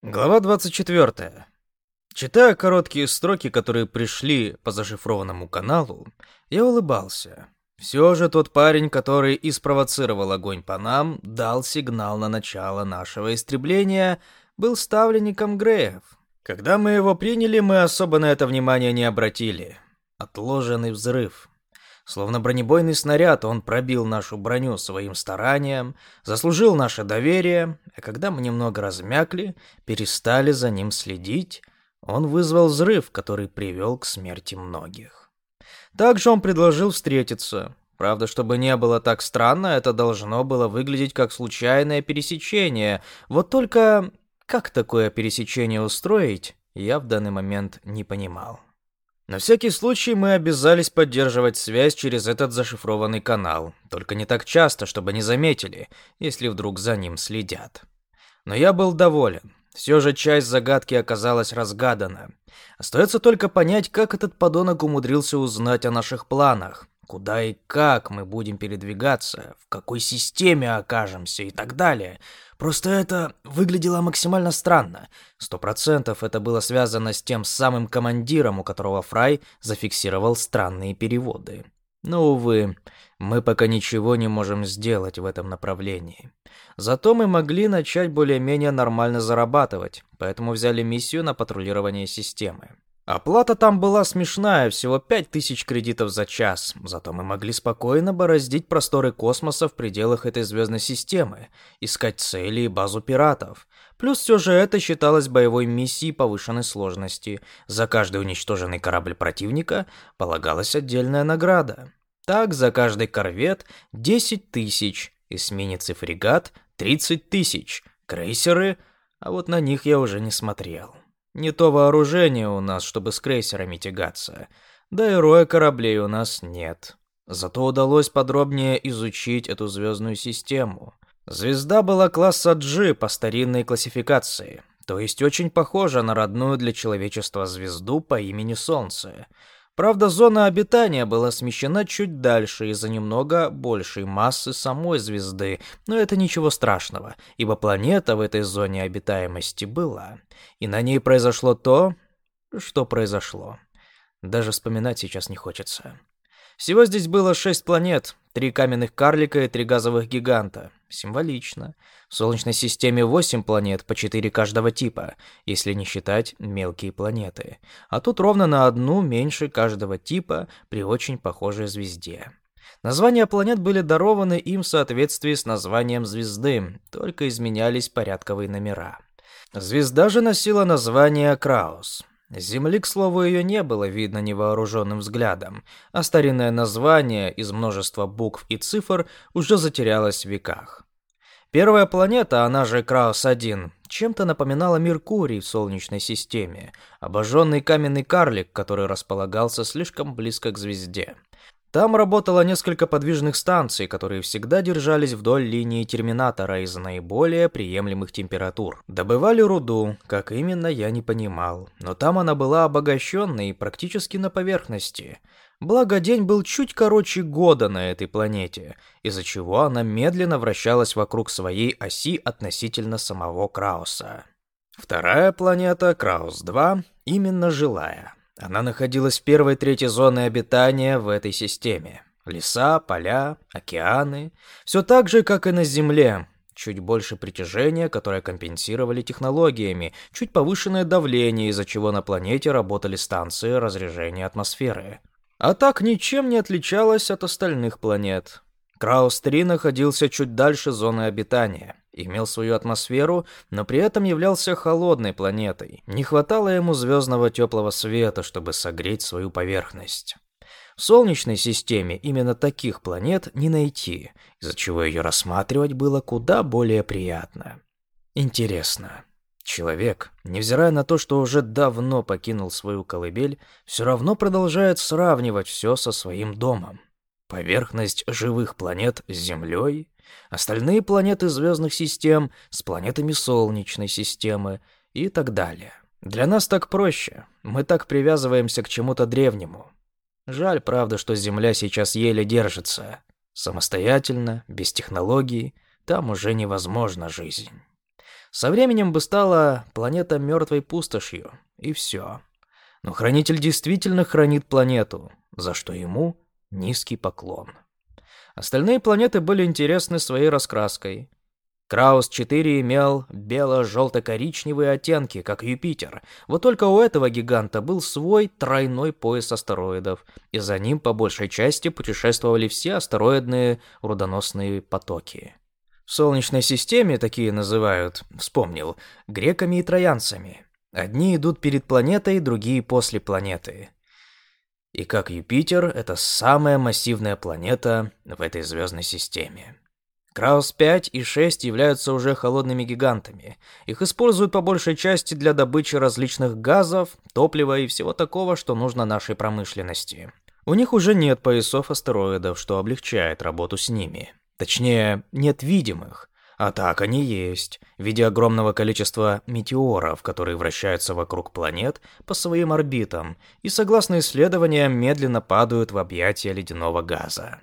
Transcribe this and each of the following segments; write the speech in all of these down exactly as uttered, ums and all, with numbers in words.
Глава двадцать четвёртая. Читая короткие строки, которые пришли по зашифрованному каналу, я улыбался. Все же тот парень, который и спровоцировал огонь по нам, дал сигнал на начало нашего истребления, был ставленником Греев. Когда мы его приняли, мы особо на это внимание не обратили. Отложенный взрыв. Словно бронебойный снаряд, он пробил нашу броню своим старанием, заслужил наше доверие, а когда мы немного размякли, перестали за ним следить, он вызвал взрыв, который привел к смерти многих. Также он предложил встретиться. Правда, чтобы не было так странно, это должно было выглядеть как случайное пересечение. Вот только как такое пересечение устроить, я в данный момент не понимал. На всякий случай мы обязались поддерживать связь через этот зашифрованный канал, только не так часто, чтобы не заметили, если вдруг за ним следят. Но я был доволен. Все же часть загадки оказалась разгадана. Остается только понять, как этот подонок умудрился узнать о наших планах, куда и как мы будем передвигаться, в какой системе окажемся и так далее. Просто это выглядело максимально странно. Сто процентов это было связано с тем самым командиром, у которого Фрай зафиксировал странные переводы. Но, увы, мы пока ничего не можем сделать в этом направлении. Зато мы могли начать более-менее нормально зарабатывать, поэтому взяли миссию на патрулирование системы. Оплата там была смешная, всего пять тысяч кредитов за час, зато мы могли спокойно бороздить просторы космоса в пределах этой звездной системы, искать цели и базу пиратов. Плюс все же это считалось боевой миссией повышенной сложности. За каждый уничтоженный корабль противника полагалась отдельная награда. Так, за каждый корвет десять тысяч, эсминец и фрегат тридцать тысяч, крейсеры, а вот на них я уже не смотрел. Не то вооружение у нас, чтобы с крейсерами тягаться. Да и роя кораблей у нас нет. Зато удалось подробнее изучить эту звездную систему. Звезда была класса G по старинной классификации, то есть очень похожа на родную для человечества звезду по имени Солнце. Правда, зона обитания была смещена чуть дальше из-за немного большей массы самой звезды, но это ничего страшного, ибо планета в этой зоне обитаемости была, и на ней произошло то, что произошло. Даже вспоминать сейчас не хочется. Всего здесь было шесть планет, три каменных карлика и три газовых гиганта. Символично. В Солнечной системе восемь планет, по четыре каждого типа, если не считать мелкие планеты. А тут ровно на одну меньше каждого типа при очень похожей звезде. Названия планет были дарованы им в соответствии с названием звезды, только изменялись порядковые номера. Звезда же носила название Краус. Земли, к слову, ее не было видно невооруженным взглядом, а старинное название из множества букв и цифр уже затерялось в веках. Первая планета, она же Краус один, чем-то напоминала Меркурий в Солнечной системе, обожженный каменный карлик, который располагался слишком близко к звезде. Там работало несколько подвижных станций, которые всегда держались вдоль линии терминатора из наиболее приемлемых температур. Добывали руду, как именно, я не понимал, но там она была обогащенной и практически на поверхности. Благо, день был чуть короче года на этой планете, из-за чего она медленно вращалась вокруг своей оси относительно самого Крауса. Вторая планета, Краус два, именно жилая. Она находилась в первой трети зоны обитания в этой системе. Леса, поля, океаны. Все так же, как и на Земле. Чуть больше притяжения, которое компенсировали технологиями, чуть повышенное давление, из-за чего на планете работали станции разрежения атмосферы. А так ничем не отличалась от остальных планет. Краус три находился чуть дальше зоны обитания, имел свою атмосферу, но при этом являлся холодной планетой. Не хватало ему звездного теплого света, чтобы согреть свою поверхность. В Солнечной системе именно таких планет не найти, из-за чего ее рассматривать было куда более приятно. Интересно. Человек, невзирая на то, что уже давно покинул свою колыбель, все равно продолжает сравнивать все со своим домом. Поверхность живых планет с Землей, остальные планеты звездных систем с планетами Солнечной системы и так далее. Для нас так проще, мы так привязываемся к чему-то древнему. Жаль, правда, что Земля сейчас еле держится. Самостоятельно, без технологий, там уже невозможна жизнь. Со временем бы стала планета мертвой пустошью, и все. Но Хранитель действительно хранит планету, за что ему низкий поклон. Остальные планеты были интересны своей раскраской. Краус четыре имел бело-желто-коричневые оттенки, как Юпитер. Вот только у этого гиганта был свой тройной пояс астероидов, и за ним по большей части путешествовали все астероидные рудоносные потоки. В Солнечной системе такие называют, вспомнил, греками и троянцами. Одни идут перед планетой, другие после планеты. И как Юпитер, это самая массивная планета в этой звездной системе. Краус пять и шесть являются уже холодными гигантами. Их используют по большей части для добычи различных газов, топлива и всего такого, что нужно нашей промышленности. У них уже нет поясов астероидов, что облегчает работу с ними. Точнее, нет видимых. А так они есть, в виде огромного количества метеоров, которые вращаются вокруг планет по своим орбитам и, согласно исследованиям, медленно падают в объятия ледяного газа.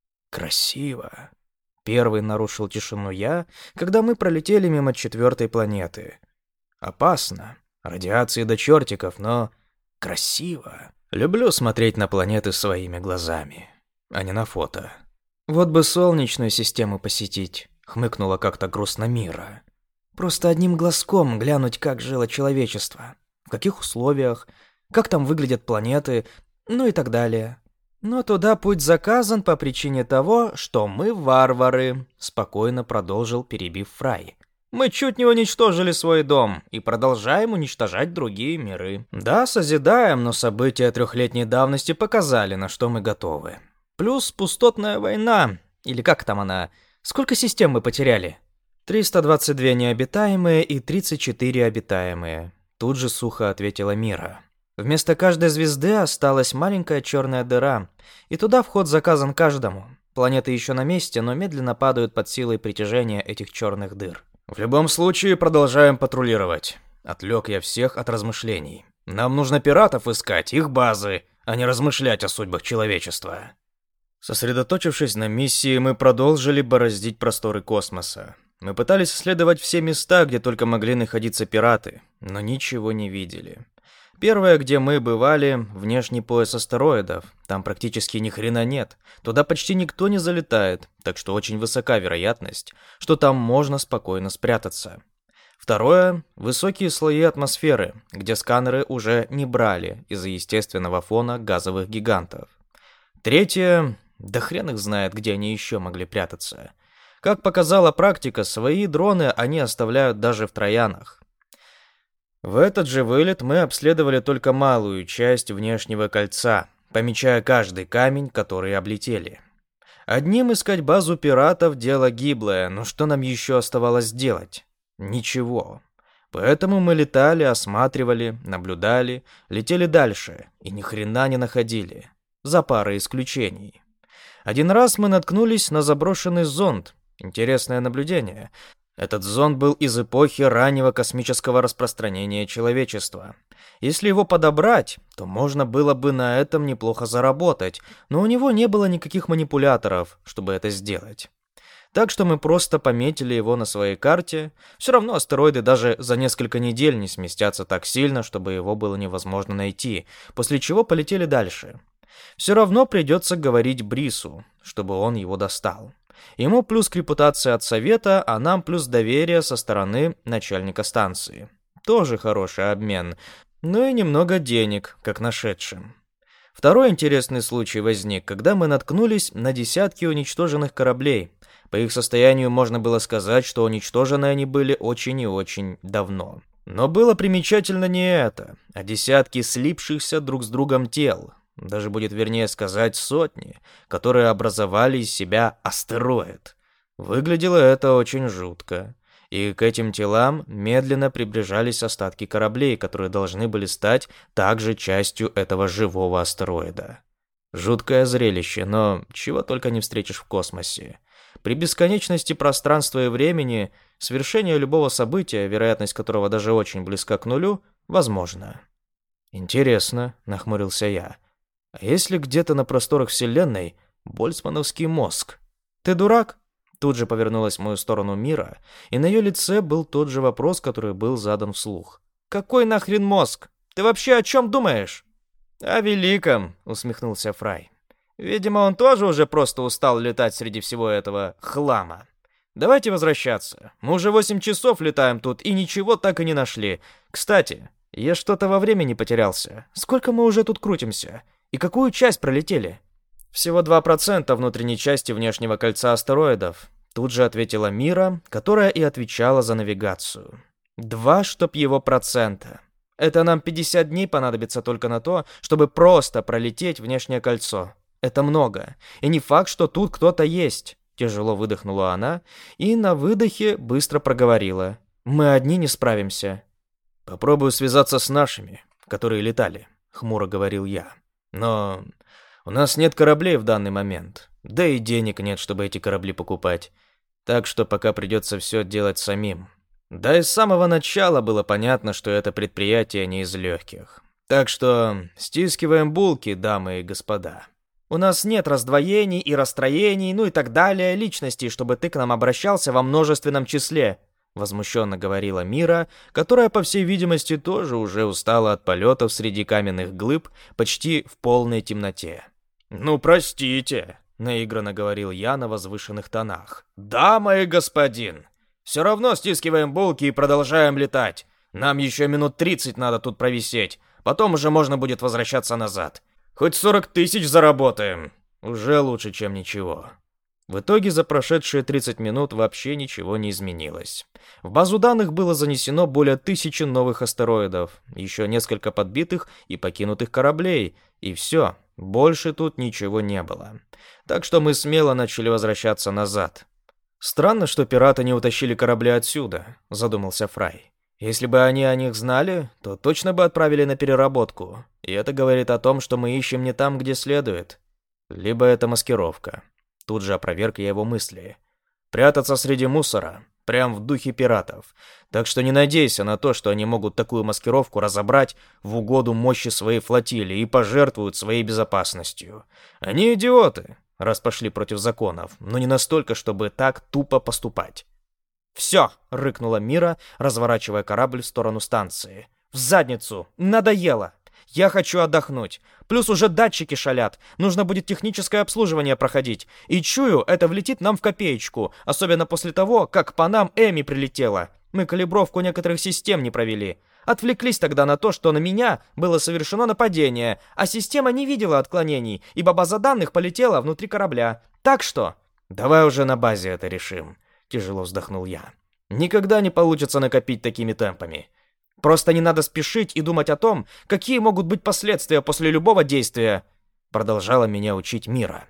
Красиво. Первый нарушил тишину я, когда мы пролетели мимо четвертой планеты. Опасно. Радиации до чертиков, но красиво. Люблю смотреть на планеты своими глазами, а не на фото. Вот бы Солнечную систему посетить, хмыкнула как-то грустно Мира. Просто одним глазком глянуть, как жило человечество, в каких условиях, как там выглядят планеты, ну и так далее. Но туда путь заказан по причине того, что мы варвары, спокойно продолжил, перебив Фрай. Мы чуть не уничтожили свой дом и продолжаем уничтожать другие миры. Да, созидаем, но события трехлетней давности показали, на что мы готовы. Плюс пустотная война, или как там она? Сколько систем мы потеряли? триста двадцать две необитаемые и тридцать четыре обитаемые. Тут же сухо ответила Мира. Вместо каждой звезды осталась маленькая черная дыра, и туда вход заказан каждому. Планеты еще на месте, но медленно падают под силой притяжения этих черных дыр. В любом случае продолжаем патрулировать. Отвлек я всех от размышлений. Нам нужно пиратов искать, их базы, а не размышлять о судьбах человечества. Сосредоточившись на миссии, мы продолжили бороздить просторы космоса. Мы пытались исследовать все места, где только могли находиться пираты, но ничего не видели. Первое, где мы бывали, внешний пояс астероидов. Там практически ни хрена нет. Туда почти никто не залетает, так что очень высока вероятность, что там можно спокойно спрятаться. Второе – высокие слои атмосферы, где сканеры уже не брали из-за естественного фона газовых гигантов. Третье – да хрен их знает, где они еще могли прятаться. Как показала практика, свои дроны они оставляют даже в Троянах. В этот же вылет мы обследовали только малую часть внешнего кольца, помечая каждый камень, который облетели. Одним искать базу пиратов – дело гиблое, но что нам еще оставалось делать? Ничего. Поэтому мы летали, осматривали, наблюдали, летели дальше и ни хрена не находили. За парой исключений. Один раз мы наткнулись на заброшенный зонд. Интересное наблюдение. Этот зонд был из эпохи раннего космического распространения человечества. Если его подобрать, то можно было бы на этом неплохо заработать, но у него не было никаких манипуляторов, чтобы это сделать. Так что мы просто пометили его на своей карте. Все равно астероиды даже за несколько недель не сместятся так сильно, чтобы его было невозможно найти, после чего полетели дальше. Все равно придется говорить Брису, чтобы он его достал. Ему плюс к репутации от совета, а нам плюс доверие со стороны начальника станции. Тоже хороший обмен, но и немного денег, как нашедшим. Второй интересный случай возник, когда мы наткнулись на десятки уничтоженных кораблей. По их состоянию можно было сказать, что уничтожены они были очень и очень давно. Но было примечательно не это, а десятки слипшихся друг с другом тел. Даже будет вернее сказать сотни, которые образовали из себя астероид. Выглядело это очень жутко. И к этим телам медленно приближались остатки кораблей, которые должны были стать также частью этого живого астероида. Жуткое зрелище, но чего только не встретишь в космосе. При бесконечности пространства и времени свершение любого события, вероятность которого даже очень близка к нулю, возможно. «Интересно», — нахмурился я. «А если где-то на просторах Вселенной больцмановский мозг?» «Ты дурак?» Тут же повернулась в мою сторону Мира, и на ее лице был тот же вопрос, который был задан вслух. «Какой нахрен мозг? Ты вообще о чем думаешь?» «О великом», — усмехнулся Фрай. «Видимо, он тоже уже просто устал летать среди всего этого хлама. Давайте возвращаться. Мы уже восемь часов летаем тут и ничего так и не нашли. Кстати, я что-то во времени потерялся. Сколько мы уже тут крутимся? И какую часть пролетели?» «Всего два процента внутренней части внешнего кольца астероидов», тут же ответила Мира, которая и отвечала за навигацию. «Два, чтоб его процента. Это нам пятьдесят дней понадобится только на то, чтобы просто пролететь внешнее кольцо. Это много. И не факт, что тут кто-то есть». Тяжело выдохнула она и на выдохе быстро проговорила. «Мы одни не справимся». «Попробую связаться с нашими, которые летали», — хмуро говорил я. «Но у нас нет кораблей в данный момент. Да и денег нет, чтобы эти корабли покупать. Так что пока придется все делать самим. Да и с самого начала было понятно, что это предприятие не из легких. Так что стискиваем булки, дамы и господа. У нас нет раздвоений и расстроений, ну и так далее, личностей, чтобы ты к нам обращался во множественном числе», возмущенно говорила Мира, которая, по всей видимости, тоже уже устала от полетов среди каменных глыб почти в полной темноте. «Ну, простите», — наигранно говорил я на возвышенных тонах. «Дама и господин, все равно стискиваем булки и продолжаем летать. Нам еще минут тридцать надо тут провисеть, потом уже можно будет возвращаться назад. Хоть сорок тысяч заработаем. Уже лучше, чем ничего». В итоге за прошедшие тридцать минут вообще ничего не изменилось. В базу данных было занесено более тысячи новых астероидов, еще несколько подбитых и покинутых кораблей, и все, больше тут ничего не было. Так что мы смело начали возвращаться назад. «Странно, что пираты не утащили корабли отсюда», — задумался Фрай. «Если бы они о них знали, то точно бы отправили на переработку. И это говорит о том, что мы ищем не там, где следует. Либо это маскировка». Тут же опроверг я его мысли. «Прятаться среди мусора, прям в духе пиратов. Так что не надейся на то, что они могут такую маскировку разобрать в угоду мощи своей флотилии и пожертвуют своей безопасностью. Они идиоты, раз пошли против законов, но не настолько, чтобы так тупо поступать». «Все!» — рыкнула Мира, разворачивая корабль в сторону станции. «В задницу! Надоело! Я хочу отдохнуть. Плюс уже датчики шалят. Нужно будет техническое обслуживание проходить. И чую, это влетит нам в копеечку. Особенно после того, как по нам Эми прилетела. Мы калибровку некоторых систем не провели. Отвлеклись тогда на то, что на меня было совершено нападение, а система не видела отклонений, ибо база данных полетела внутри корабля. Так что...» «Давай уже на базе это решим», — тяжело вздохнул я. «Никогда не получится накопить такими темпами. Просто не надо спешить и думать о том, какие могут быть последствия после любого действия», — продолжала меня учить Мира.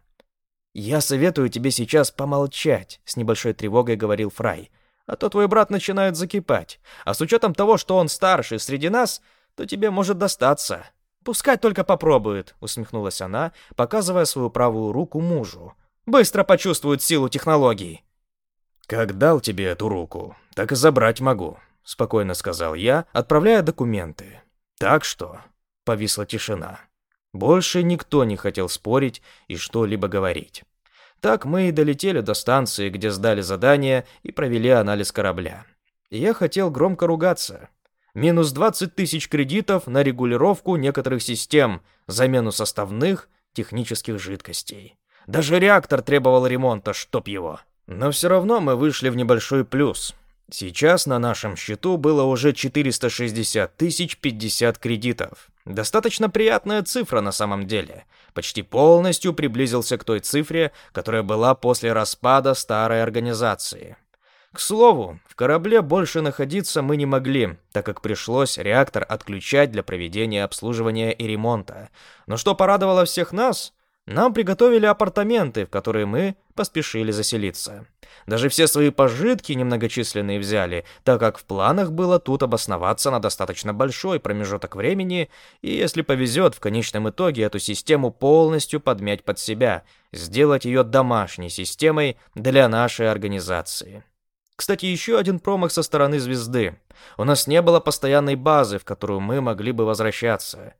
«Я советую тебе сейчас помолчать», — с небольшой тревогой говорил Фрай. «А то твой брат начинает закипать. А с учетом того, что он старший среди нас, то тебе может достаться». «Пускай только попробует», — усмехнулась она, показывая свою правую руку мужу. «Быстро почувствует силу технологий». «Как дал тебе эту руку, так и забрать могу», — спокойно сказал я, отправляя документы. «Так что...» — повисла тишина. Больше никто не хотел спорить и что-либо говорить. Так мы и долетели до станции, где сдали задание и провели анализ корабля. И я хотел громко ругаться. Минус двадцать тысяч кредитов на регулировку некоторых систем, замену составных технических жидкостей. Даже реактор требовал ремонта, чтоб его. Но все равно мы вышли в небольшой плюс. Сейчас на нашем счету было уже четыреста шестьдесят тысяч пятьдесят кредитов. Достаточно приятная цифра на самом деле. Почти полностью приблизился к той цифре, которая была после распада старой организации. К слову, в корабле больше находиться мы не могли, так как пришлось реактор отключать для проведения обслуживания и ремонта. Но что порадовало всех нас, нам приготовили апартаменты, в которые мы поспешили заселиться. Даже все свои пожитки немногочисленные взяли, так как в планах было тут обосноваться на достаточно большой промежуток времени и, если повезет, в конечном итоге эту систему полностью подмять под себя, сделать ее домашней системой для нашей организации. Кстати, еще один промах со стороны звезды. У нас не было постоянной базы, в которую мы могли бы возвращаться.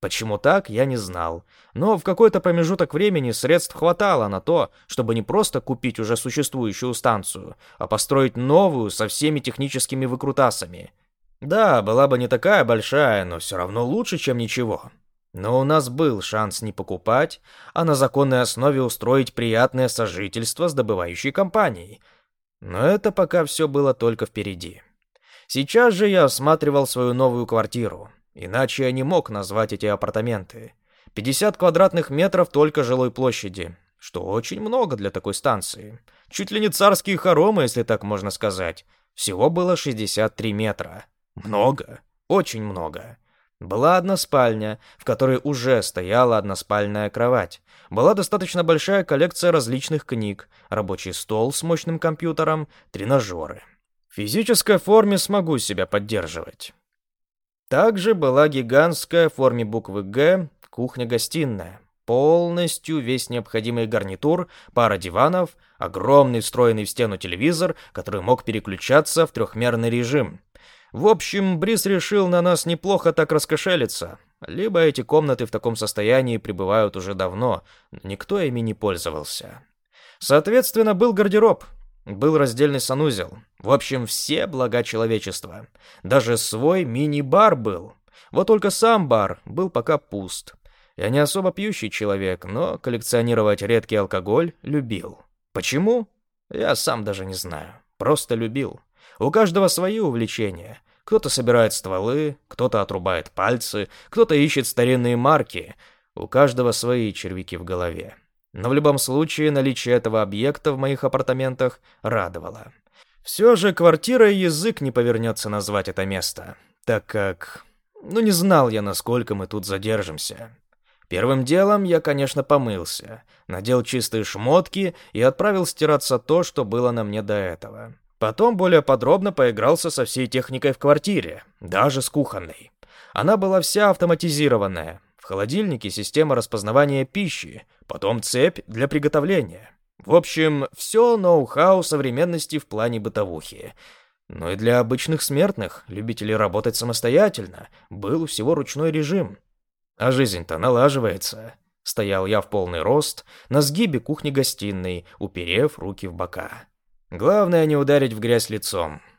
Почему так, я не знал. Но в какой-то промежуток времени средств хватало на то, чтобы не просто купить уже существующую станцию, а построить новую со всеми техническими выкрутасами. Да, была бы не такая большая, но все равно лучше, чем ничего. Но у нас был шанс не покупать, а на законной основе устроить приятное сожительство с добывающей компанией. Но это пока все было только впереди. Сейчас же я осматривал свою новую квартиру. Иначе я не мог назвать эти апартаменты. пятьдесят квадратных метров только жилой площади, что очень много для такой станции. Чуть ли не царские хоромы, если так можно сказать. Всего было шестьдесят три метра. Много, очень много. Была одна спальня, в которой уже стояла односпальная кровать. Была достаточно большая коллекция различных книг, рабочий стол с мощным компьютером, тренажеры. В физической форме смогу себя поддерживать. Также была гигантская в форме буквы «Г» кухня-гостиная. Полностью весь необходимый гарнитур, пара диванов, огромный встроенный в стену телевизор, который мог переключаться в трехмерный режим. В общем, Брис решил на нас неплохо так раскошелиться. Либо эти комнаты в таком состоянии пребывают уже давно, но никто ими не пользовался. Соответственно, был гардероб. Был раздельный санузел. В общем, все блага человечества. Даже свой мини-бар был. Вот только сам бар был пока пуст. Я не особо пьющий человек, но коллекционировать редкий алкоголь любил. Почему? Я сам даже не знаю. Просто любил. У каждого свои увлечения. Кто-то собирает стволы, кто-то отрубает пальцы, кто-то ищет старинные марки. У каждого свои червяки в голове. Но в любом случае наличие этого объекта в моих апартаментах радовало. Все же квартирой язык не повернется назвать это место, так как... Ну, не знал я, насколько мы тут задержимся. Первым делом я, конечно, помылся, надел чистые шмотки и отправил стираться то, что было на мне до этого. Потом более подробно поигрался со всей техникой в квартире, даже с кухонной. Она была вся автоматизированная. В холодильнике система распознавания пищи, потом цепь для приготовления. В общем, все ноу-хау современности в плане бытовухи. Но и для обычных смертных, любителей работать самостоятельно, был всего ручной режим. А жизнь-то налаживается. Стоял я в полный рост, на сгибе кухни-гостиной, уперев руки в бока. Главное не ударить в грязь лицом.